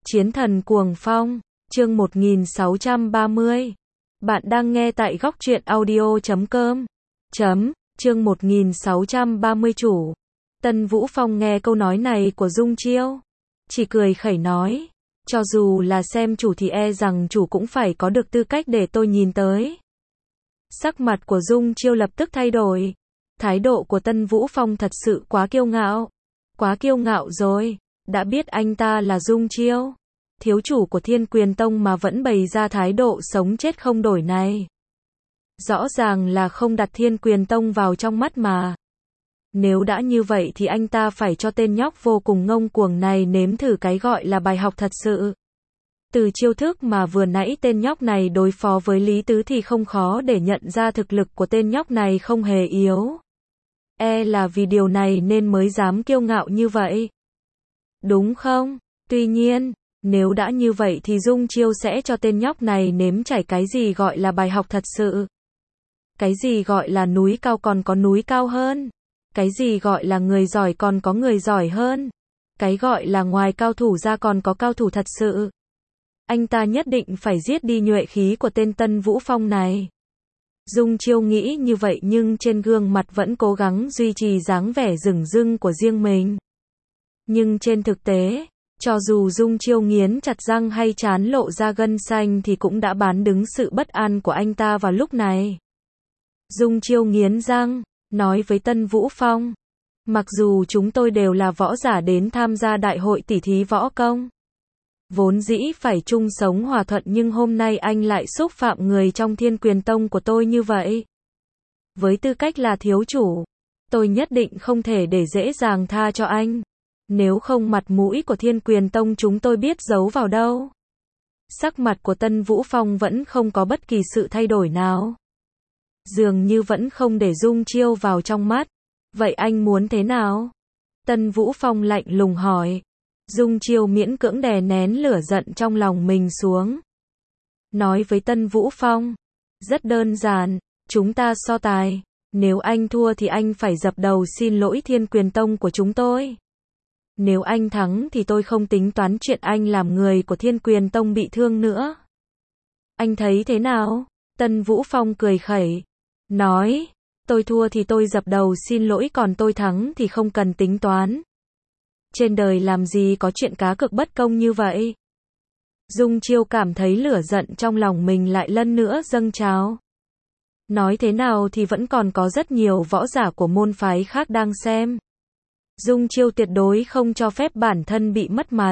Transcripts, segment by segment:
Chiến thần cuồng phong, chương 1630. Bạn đang nghe tại góc truyện audio.com. Chương 1630 chủ. Tân Vũ Phong nghe câu nói này của Dung Chiêu, chỉ cười khẩy nói, cho dù là xem chủ thì e rằng chủ cũng phải có được tư cách để tôi nhìn tới. Sắc mặt của Dung Chiêu lập tức thay đổi. Thái độ của Tân Vũ Phong thật sự quá kiêu ngạo. Quá kiêu ngạo rồi. Đã biết anh ta là Dung Chiêu, thiếu chủ của Thiên Quyền Tông mà vẫn bày ra thái độ sống chết không đổi này. Rõ ràng là không đặt Thiên Quyền Tông vào trong mắt mà. Nếu đã như vậy thì anh ta phải cho tên nhóc vô cùng ngông cuồng này nếm thử cái gọi là bài học thật sự. Từ chiêu thức mà vừa nãy tên nhóc này đối phó với Lý Tứ thì không khó để nhận ra thực lực của tên nhóc này không hề yếu. E là vì điều này nên mới dám kiêu ngạo như vậy. Đúng không? Tuy nhiên, nếu đã như vậy thì Dung Chiêu sẽ cho tên nhóc này nếm trải cái gì gọi là bài học thật sự. Cái gì gọi là núi cao còn có núi cao hơn. Cái gì gọi là người giỏi còn có người giỏi hơn. Cái gọi là ngoài cao thủ ra còn có cao thủ thật sự. Anh ta nhất định phải giết đi nhuệ khí của tên Tân Vũ Phong này. Dung Chiêu nghĩ như vậy nhưng trên gương mặt vẫn cố gắng duy trì dáng vẻ rừng rưng của riêng mình. Nhưng trên thực tế, cho dù Dung Chiêu nghiến chặt răng hay trán lộ ra gân xanh thì cũng đã bán đứng sự bất an của anh ta vào lúc này. Dung Chiêu nghiến răng, nói với Tân Vũ Phong, mặc dù chúng tôi đều là võ giả đến tham gia đại hội tỉ thí võ công, vốn dĩ phải chung sống hòa thuận nhưng hôm nay anh lại xúc phạm người trong Thiên Quyền Tông của tôi như vậy. Với tư cách là thiếu chủ, tôi nhất định không thể để dễ dàng tha cho anh. Nếu không mặt mũi của Thiên Quyền Tông chúng tôi biết giấu vào đâu. Sắc mặt của Tân Vũ Phong vẫn không có bất kỳ sự thay đổi nào. Dường như vẫn không để Dung Chiêu vào trong mắt. Vậy anh muốn thế nào? Tân Vũ Phong lạnh lùng hỏi. Dung Chiêu miễn cưỡng đè nén lửa giận trong lòng mình xuống. Nói với Tân Vũ Phong. Rất đơn giản, chúng ta so tài. Nếu anh thua thì anh phải dập đầu xin lỗi Thiên Quyền Tông của chúng tôi. Nếu anh thắng thì tôi không tính toán chuyện anh làm người của Thiên Quyền Tông bị thương nữa. Anh thấy thế nào? Tân Vũ Phong cười khẩy. Nói, tôi thua thì tôi dập đầu xin lỗi còn tôi thắng thì không cần tính toán. Trên đời làm gì có chuyện cá cược bất công như vậy? Dung Chiêu cảm thấy lửa giận trong lòng mình lại lần nữa dâng trào. Nói thế nào thì vẫn còn có rất nhiều võ giả của môn phái khác đang xem. Dung Chiêu tuyệt đối không cho phép bản thân bị mất mặt.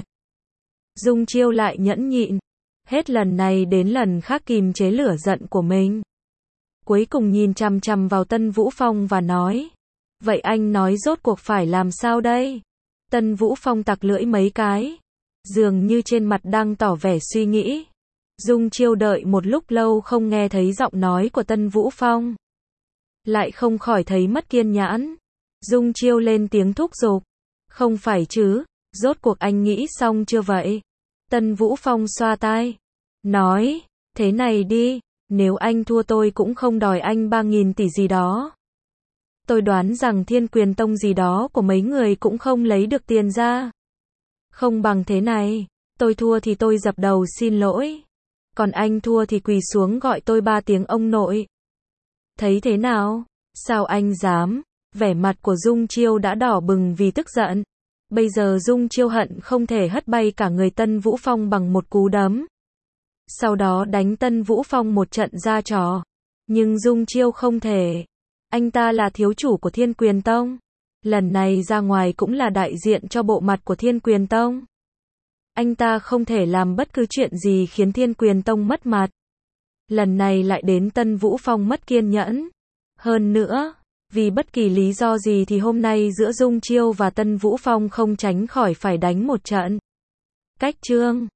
Dung Chiêu lại nhẫn nhịn, hết lần này đến lần khác kìm chế lửa giận của mình. Cuối cùng nhìn chằm chằm vào Tân Vũ Phong và nói, vậy anh nói rốt cuộc phải làm sao đây? Tân Vũ Phong tặc lưỡi mấy cái, dường như trên mặt đang tỏ vẻ suy nghĩ. Dung Chiêu đợi một lúc lâu không nghe thấy giọng nói của Tân Vũ Phong, lại không khỏi thấy mất kiên nhẫn. Dung Chiêu lên tiếng thúc giục. Không phải chứ, rốt cuộc anh nghĩ xong chưa vậy? Tân Vũ Phong xoa tai, nói, thế này đi, nếu anh thua tôi cũng không đòi anh 3.000 tỷ gì đó. Tôi đoán rằng Thiên Quyền Tông gì đó của mấy người cũng không lấy được tiền ra. Không bằng thế này, tôi thua thì tôi dập đầu xin lỗi. Còn anh thua thì quỳ xuống gọi tôi 3 tiếng ông nội. Thấy thế nào? Sao anh dám? Vẻ mặt của Dung Chiêu đã đỏ bừng vì tức giận. Bây giờ Dung Chiêu hận không thể hất bay cả người Tân Vũ Phong bằng một cú đấm. Sau đó đánh Tân Vũ Phong một trận ra trò. Nhưng Dung Chiêu không thể. Anh ta là thiếu chủ của Thiên Quyền Tông. Lần này ra ngoài cũng là đại diện cho bộ mặt của Thiên Quyền Tông. Anh ta không thể làm bất cứ chuyện gì khiến Thiên Quyền Tông mất mặt. Lần này lại đến Tân Vũ Phong mất kiên nhẫn. Hơn nữa, vì bất kỳ lý do gì thì hôm nay giữa Dung Chiêu và Tân Vũ Phong không tránh khỏi phải đánh một trận. Cách chương